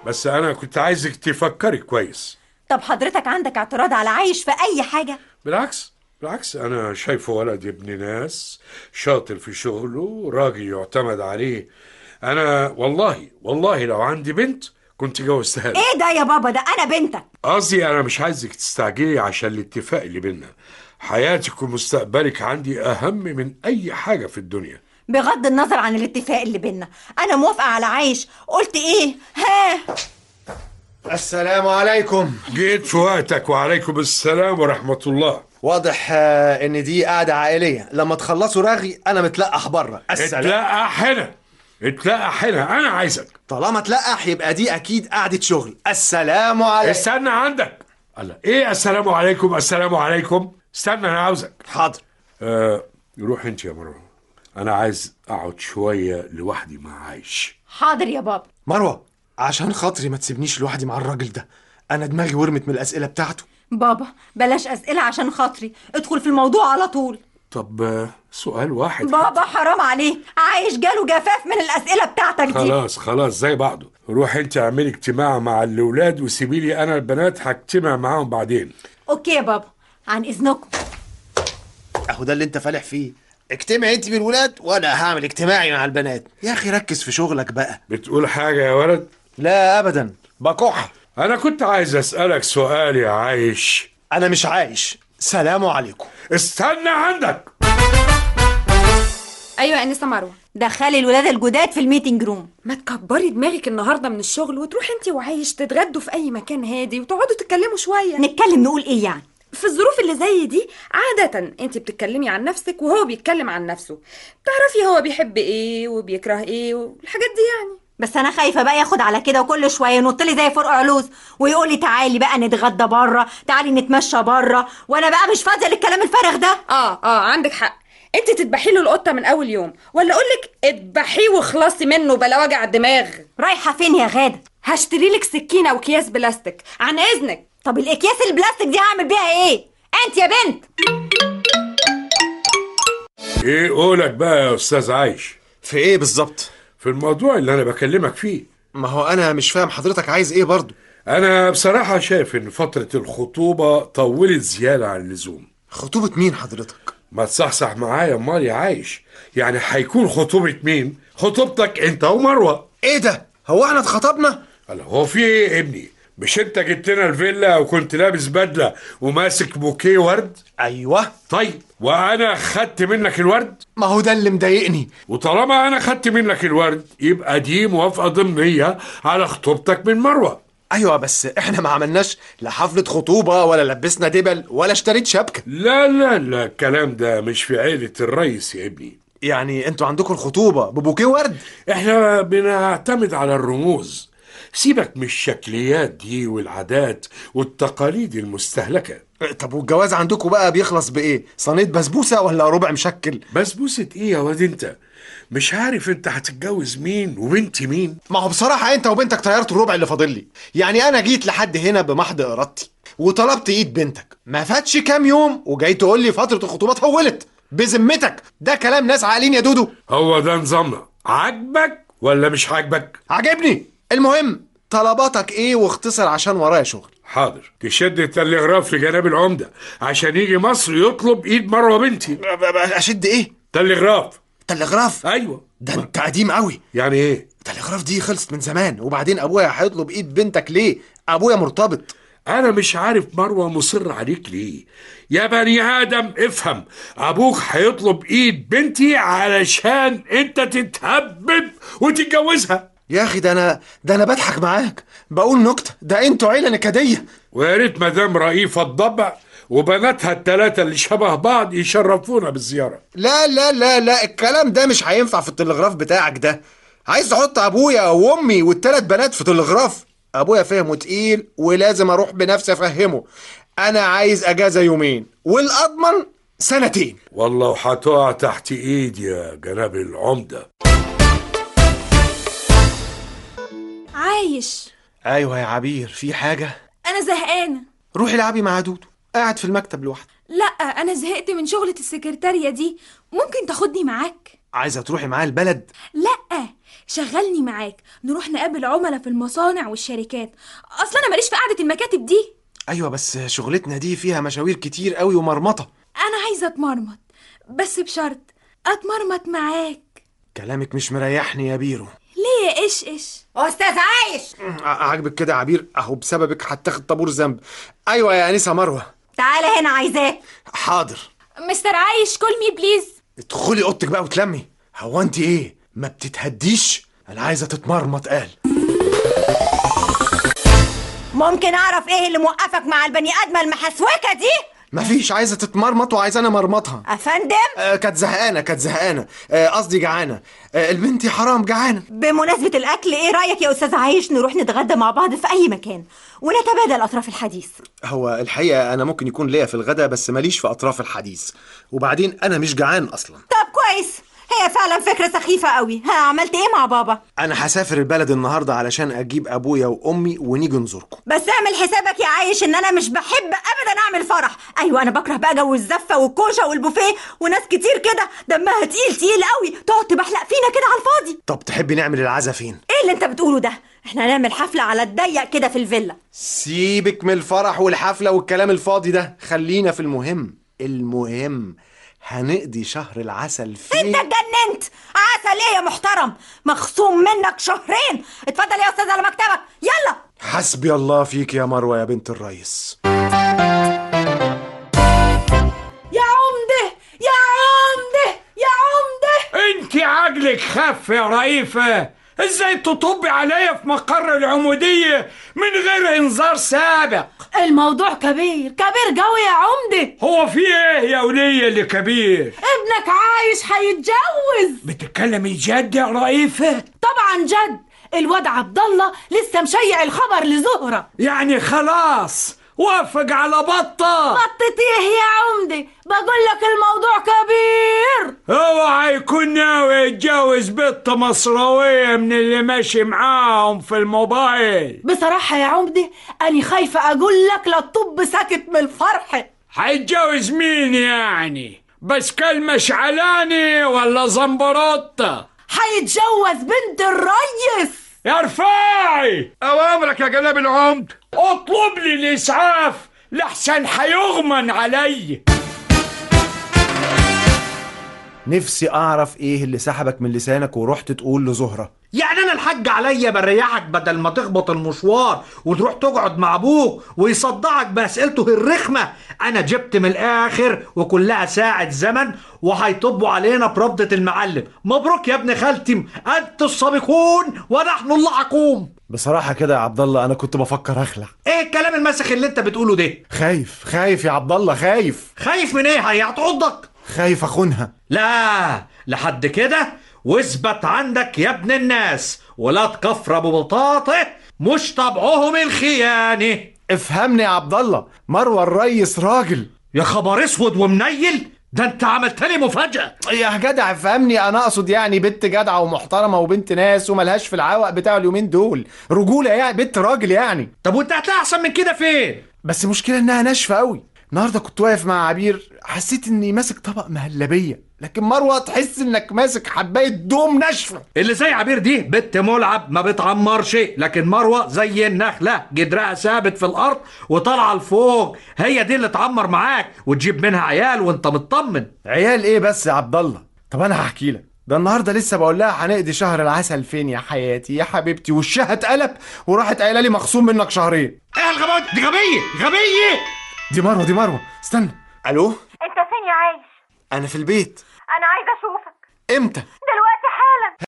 بس انا كنت عايزك تفكري كويس. طب حضرتك عندك اعتراض على عايش في اي حاجة؟ بالعكس انا شايفه ولد ابن ناس، شاطر في شغله، راجل يعتمد عليه. انا والله لو عندي بنت كنت جوزتها له. ايه ده يا بابا؟ ده انا بنتك. قصدي انا مش عايزك تستعجلي عشان الاتفاق اللي بينا. حياتك ومستقبلك عندي اهم من اي حاجة في الدنيا. بغض النظر عن الاتفاق اللي بينا، انا موافقة على عايش. قلت ايه؟ ها؟ السلام عليكم. جيت في وقتك. وعليكم السلام ورحمة الله. واضح ان دي قعدة عائلية. لما تخلصوا رغي انا متلقح بره. اتلقح هنا انا عايزك. طالما تلقح يبقى دي اكيد قعدة شغل. السلام عليكم. استنى عندك. الله ايه السلام عليكم؟ استنى انا عاوزك. حاضر. روح انت يا مروه، انا عايز اقعد شوية لوحدي مع عايش. حاضر يا بابا. مروة عشان خاطري ما تسيبنيش لوحدي مع الراجل ده، انا دماغي ورمت من الاسئلة بتاعته. بابا بلاش اسئلة عشان خاطري، ادخل في الموضوع على طول. طب سؤال واحد. بابا حرام عليه، عايش جاله جفاف من الاسئلة بتاعتك دي. خلاص زي بعضه. روح انت اعملي اجتماع مع الاولاد وسيبي لي انا البنات هجتمع معاهم بعدين. اوكي يا بابا، عن اذنكم. اهو ده اللي انت فالح فيه. اجتمع انت بالولاد وانا هعمل اجتماعي مع البنات. يا اخي ركز في شغلك بقى. بتقول حاجة يا ولد؟ لا ابدا، بكح. انا كنت عايز اسألك سؤال يا عايش. انا مش عايش. سلام عليكم. استنى عندك. ايوه يا انسه مروه. دخلي الولاد الجداد في الميتنج روم. ما تكبري دماغك النهارده من الشغل وتروحي انت وعايش تتغدوا في اي مكان هادي وتقعدوا تتكلموا شويه. نتكلم نقول ايه يعني؟ في الظروف اللي زي دي عادة انت بتتكلمي عن نفسك وهو بيتكلم عن نفسه، تعرفي هو بيحب ايه وبيكره ايه والحاجات دي يعني. بس انا خايفه بقى ياخد على كده وكل شويه ينط لي زي فرقع لوز ويقول لي تعالي بقى نتغدى بره، تعالي نتمشى بره، وانا بقى مش فاضيه للكلام الفارغ ده. عندك حق. انت تذبحي له القطه من اول يوم، ولا اقول لك اذبحيه واخلصي منه بلا وجع الدماغ. رايحه فين يا غاده؟ هشتري لك سكينه واكياس بلاستيك عن اذنك. طب الاكياس البلاستيك دي هعمل بيها ايه؟ انت يا بنت. ايه قولك بقى يا استاذ عايش؟ في ايه بالظبط؟ في الموضوع اللي انا بكلمك فيه. ما هو انا مش فاهم حضرتك عايز ايه برضو. انا بصراحة شايف ان فترة الخطوبة طولت زيادة عن اللزوم. خطوبة مين حضرتك؟ ما تصحصح معايا امال يا عايش. يعني هيكون خطوبة مين؟ خطوبتك انت ومروة. ايه ده؟ هو احنا اتخطبنا؟ هو في ايه يا ابني؟ مش انت جبت لنا الفيلا وكنت لابس بدلة وماسك بوكيه ورد؟ ايوه. طيب وانا خدت منك الورد؟ ما هو ده اللي مضايقني. وطالما انا خدت منك الورد يبقى دي موافقة ضمنية على خطوبتك من مروة. ايوه بس احنا ما عملناش لا حفلة خطوبة ولا لبسنا دبل ولا اشتريت شبكة. لا الكلام ده مش في عيلة الرئيس يا ابني. يعني انتوا عندكم الخطوبة ببوكيه ورد؟ احنا بنعتمد على الرموز. سيبك من الشكليات دي والعادات والتقاليد المستهلكة. طب والجواز عندكم بقى بيخلص بايه؟ صينية بسبوسة ولا ربع مشكل؟ بسبوسة ايه يا واد انت؟ مش عارف انت هتتجوز مين وبنت مين؟ ما هو بصراحة انت وبنتك طيرتوا الربع اللي فاضل لي. يعني انا جيت لحد هنا بمحض ارادتي وطلبت ايد بنتك، ما فاتش كام يوم وجاي تقول لي فترة الخطوبة طولت. بذمتك ده كلام ناس عاقلين يا دودو؟ هو ده نظامنا. عاجبك ولا مش عاجبك؟ عاجبني. المهم طلباتك ايه واختصر عشان ورايا شغل. حاضر. تشد التلغراف لجناب العمدة عشان يجي مصر يطلب ايد مروة بنتي. اشد ايه؟ تلغراف. تلغراف؟ ايوه. ده انت قديم قوي. يعني ايه؟ التلغراف دي خلصت من زمان. وبعدين ابويا هيطلب ايد بنتك ليه؟ ابويا مرتبط. انا مش عارف مروة مصر عليك ليه. يا بني ادم افهم. ابوك هيطلب ايد بنتي علشان انت تتهبب وتتجوزها. يا اخي ده انا بضحك معاك، بقول نكتة. ده انتوا عيلة نكدية. ويا ريت مدام رئيفة الضبع وبناتها الثلاثة اللي شبه بعض يشرفونا بالزيارة. لا الكلام ده مش هينفع في التلغراف بتاعك ده. عايز تحط ابويا وامي والثلاث بنات في تلغراف؟ ابويا فهمه تقيل ولازم اروح بنفسي افهمه. انا عايز اجازة يومين والاضمن سنتين. والله وهتقع تحت ايدي يا جناب العمدة. عايش. ايوه يا عبير، في حاجة؟ انا زهقانة. روحي العبي مع دودو، قاعد في المكتب لوحدي. لا انا زهقت من شغلة السكرتارية دي، ممكن تاخدني معاك؟ عايزة تروحي معايا البلد؟ لا شغلني معاك نروح نقابل عملاء في المصانع والشركات. اصلا انا ماليش في قعدة المكاتب دي. ايوه بس شغلتنا دي فيها مشاوير كتير قوي ومرمطة. انا عايزة اتمرمط، بس بشرط اتمرمط معاك. كلامك مش مريحني يا بيرو. ليه يا قشقش؟ استاذ عايش، عاجبك كده يا عبير؟ اهو بسببك هتاخد طابور ذنب. ايوه يا انسه مروه. تعالى هنا عايزاك. حاضر. مستر عايش كول مي بليز. ادخلي اوضتك بقى وتلمي. هو انت ايه ما بتتهديش؟ انا عايزه تتمرمط. قال ممكن اعرف ايه اللي موقفك مع البني ادمه المحسوكه دي؟ مفيش، عايزه تتمرمط وعايزه انا مرمطها. افندم، كانت زهقانه قصدي جعانه. البنت حرام جعانه. بمناسبه الاكل، ايه رايك يا استاذ عايش نروح نتغدى مع بعض في اي مكان ونتبادل اطراف الحديث؟ هو الحقيقه انا ممكن يكون ليا في الغدا، بس ماليش في اطراف الحديث، وبعدين انا مش جعان اصلا. طب كويس، هي فعلا فكره سخيفه قوي. ها، عملت ايه مع بابا؟ انا هسافر البلد النهارده علشان اجيب ابويا وامي ونيجي نزوركم. بس اعمل حسابك يا عايش ان انا مش بحب ابدا اعمل فرح. ايوه انا بكره بقى جو الزفه والكوشه والبوفيه وناس كتير كده دمها تقيل قوي تقعد تبحلق فينا كده على الفاضي. طب تحبي نعمل العزا فين؟ ايه اللي انت بتقوله ده؟ احنا هنعمل حفله على الضيق كده في الفيلا. سيبك من الفرح والحفله والكلام الفاضي ده، خلينا في المهم هنقضي شهر العسل فين؟ انت اتجننت؟ عسل ايه يا محترم؟ مخصوم منك شهرين. اتفضل يا استاذ على مكتبك، يلا. حسبي الله فيك يا مروه يا بنت الريس. يا عمده يا عمده يا عمده، انت عقلك خف يا رئيفة. ازاي تطبي عليا في مقر العمودية من غير انذار سابق؟ الموضوع كبير قوي يا عمده. هو في ايه يا ولية اللي كبير؟ ابنك عايش هيتجوز. بتتكلمي جد يا رئيفة؟ طبعا جد، الواد عبد الله لسه مشيع الخبر لزهرة. يعني خلاص وافق على بطة؟ بطة ايه يا عمدي؟ بقول لك الموضوع كبير. اوعى يكون ناوي يتجوز بنت مصراوية من اللي ماشي معاهم في الموبايل. بصراحة يا عمدي أنا خايفة أقول لك لا تطب ساكت من الفرح. هيتجوز مين يعني؟ بس كلمة شعلاني ولا زنبروطة؟ هيتجوز بنت الريس. يا رفاعي، أوامرك يا جناب العمد. اطلب لي الإسعاف لحسن هيغمن علي. نفسي اعرف ايه اللي سحبك من لسانك ورحت تقول لزهرة. يعني أنا الحاج عليا بريحك بدل ما تخبط المشوار وتروح تقعد مع أبوك ويصدعك بأسئلته الرخمة. أنا جبت من الآخر وكلها ساعة زمن وهيطبوا علينا بربضة المعلم. مبروك يا ابن خالتي، أنتوا السابقون ونحن اللاحقون. بصراحة كده يا عبد الله انا كنت بفكر اخلع. إيه الكلام المسخ اللي أنت بتقوله ده؟ خايف يا عبد الله، خايف من إيه؟ هي هتعضك؟ خايف اخونها. لا لحد كده، واثبت عندك يا ابن الناس، ولا تكفر ببطاطه مش طبعهم الخيانه. افهمني يا عبد الله، مروه الريس راجل. يا خبر اسود ومنيل، ده انت عملت لي مفاجأة. يا جدع افهمني، انا اقصد يعني بنت جدعه ومحترمه وبنت ناس وملهاش في العوق بتاع اليومين دول، رجوله يعني، بنت راجل يعني. طب وانت هتلاقي احسن من كده فين؟ بس المشكله انها ناشفه قوي. النهارده كنت واقف مع عبير حسيت اني ماسك طبق مهلبيه، لكن مروه تحس انك ماسك حبايه دوم ناشفه. اللي زي عبير دي بنت ملعب ما بتعمرش، لكن مروه زي النخله جدرها ثابت في الارض وطالعه لفوق. هي دي اللي تعمر معاك وتجيب منها عيال وانت مطمن. عيال ايه بس يا عبد الله؟ طب انا هحكي لك. ده النهارده لسه بقول لها هنقضي شهر العسل فين يا حياتي يا حبيبتي، وشها اتقلب وراحت قايله لي مخصوم منك شهرين. ايه الغباء دي؟ غبيه. دي مروه استنى. الو، انت فين يا عايش؟ انا في البيت. انا عايزه اشوفك. امتى؟ دلوقتي حالا.